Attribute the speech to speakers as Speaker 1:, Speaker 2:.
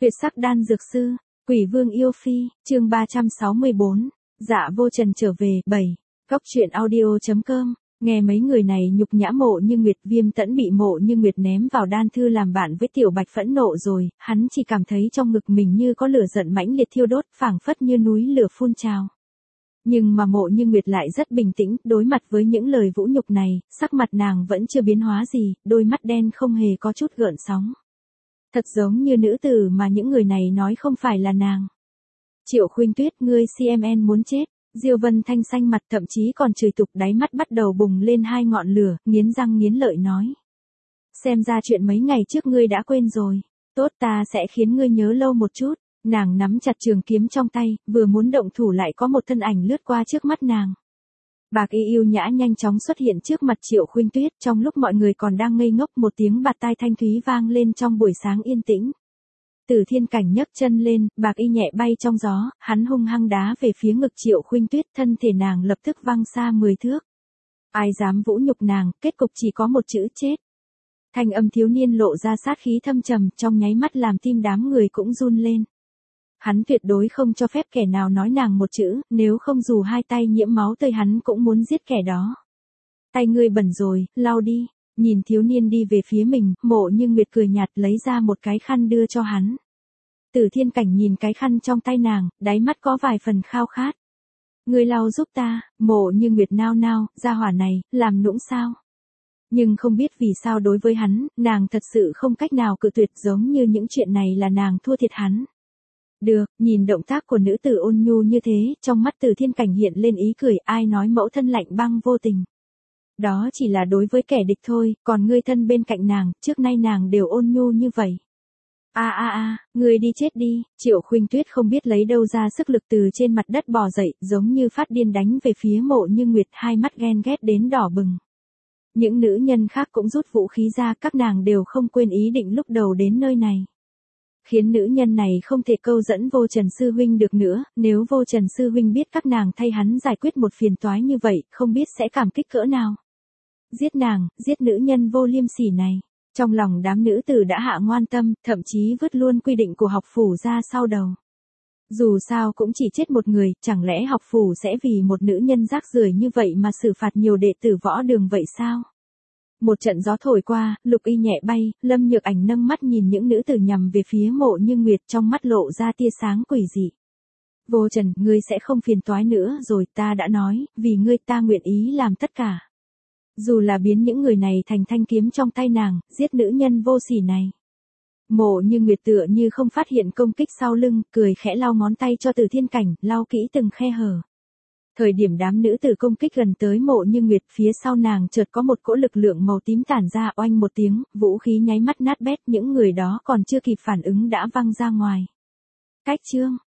Speaker 1: Tuyệt sắc đan dược sư, Quỷ Vương yêu phi, chương 364, Dạ Vô Trần trở về, 7. Cóc truyện audio.com, nghe mấy người này nhục nhã Mộ Như Nguyệt. Viêm Tẫn bị Mộ Như Nguyệt ném vào đan thư làm bạn với Tiểu Bạch phẫn nộ rồi, hắn chỉ cảm thấy trong ngực mình như có lửa giận mãnh liệt thiêu đốt, phảng phất như núi lửa phun trào. Nhưng mà Mộ Như Nguyệt lại rất bình tĩnh, đối mặt với những lời vũ nhục này, sắc mặt nàng vẫn chưa biến hóa gì, đôi mắt đen không hề có chút gợn sóng. Thật giống như nữ tử mà những người này nói không phải là nàng. Triệu Khuynh Tuyết, ngươi CMN muốn chết. Diêu Vân Thanh xanh mặt, thậm chí còn chửi tục, đáy mắt bắt đầu bùng lên hai ngọn lửa, nghiến răng nghiến lợi nói. Xem ra chuyện mấy ngày trước ngươi đã quên rồi. Tốt, ta sẽ khiến ngươi nhớ lâu một chút. Nàng nắm chặt trường kiếm trong tay, vừa muốn động thủ lại có một thân ảnh lướt qua trước mắt nàng. Bạc Y yêu nhã nhanh chóng xuất hiện trước mặt Triệu Khuynh Tuyết, trong lúc mọi người còn đang ngây ngốc, một tiếng bạt tai thanh thúy vang lên trong buổi sáng yên tĩnh. Tử Thiên Cảnh nhấc chân lên, Bạc Y nhẹ bay trong gió, hắn hung hăng đá về phía ngực Triệu Khuynh Tuyết, thân thể nàng lập tức văng xa 10 thước. Ai dám vũ nhục nàng, kết cục chỉ có một chữ chết. Thanh âm thiếu niên lộ ra sát khí thâm trầm, trong nháy mắt làm tim đám người cũng run lên. Hắn tuyệt đối không cho phép kẻ nào nói nàng một chữ, nếu không dù hai tay nhiễm máu tươi hắn cũng muốn giết kẻ đó. Tay ngươi bẩn rồi, lau đi. Nhìn thiếu niên đi về phía mình, Mộ Như Nguyệt cười nhạt lấy ra một cái khăn đưa cho hắn. Tử Thiên Cảnh nhìn cái khăn trong tay nàng, đáy mắt có vài phần khao khát. Ngươi lau giúp ta. Mộ Như Nguyệt nao nao, gia hỏa này, làm nũng sao? Nhưng không biết vì sao đối với hắn, nàng thật sự không cách nào cự tuyệt, giống như những chuyện này là nàng thua thiệt hắn. Được, nhìn động tác của nữ tử ôn nhu như thế, trong mắt Tử Thiên Cảnh hiện lên ý cười, ai nói mẫu thân lạnh băng vô tình. Đó chỉ là đối với kẻ địch thôi, còn ngươi thân bên cạnh nàng, trước nay nàng đều ôn nhu như vậy. Ngươi đi chết đi. Triệu Khuynh Tuyết không biết lấy đâu ra sức lực từ trên mặt đất bò dậy, giống như phát điên đánh về phía Mộ Như Nguyệt, hai mắt ghen ghét đến đỏ bừng. Những nữ nhân khác cũng rút vũ khí ra, các nàng đều không quên ý định lúc đầu đến nơi này. Khiến nữ nhân này không thể câu dẫn Vô Trần Sư Huynh được nữa, nếu Vô Trần Sư Huynh biết các nàng thay hắn giải quyết một phiền toái như vậy, không biết sẽ cảm kích cỡ nào. Giết nàng, giết nữ nhân vô liêm sỉ này. Trong lòng đám nữ tử đã hạ ngoan tâm, thậm chí vứt luôn quy định của học phủ ra sau đầu. Dù sao cũng chỉ chết một người, chẳng lẽ học phủ sẽ vì một nữ nhân rác rưởi như vậy mà xử phạt nhiều đệ tử võ đường vậy sao? Một trận gió thổi qua, Lục Y nhẹ bay, Lâm Nhược Ảnh nâng mắt nhìn những nữ tử nhằm về phía Mộ Như Nguyệt, trong mắt lộ ra tia sáng quỷ dị. Vô Trần, ngươi sẽ không phiền toái nữa rồi, ta đã nói, vì ngươi ta nguyện ý làm tất cả. Dù là biến những người này thành thanh kiếm trong tay nàng, giết nữ nhân vô sỉ này. Mộ Như Nguyệt tựa như không phát hiện công kích sau lưng, cười khẽ lau ngón tay cho Tử Thiên Cảnh, lau kỹ từng khe hở. Thời điểm đám nữ tử công kích gần tới Mộ Như Nguyệt, phía sau nàng chợt có một cỗ lực lượng màu tím tản ra, oanh một tiếng, vũ khí nháy mắt nát bét, những người đó còn chưa kịp phản ứng đã văng ra ngoài. Cách chương,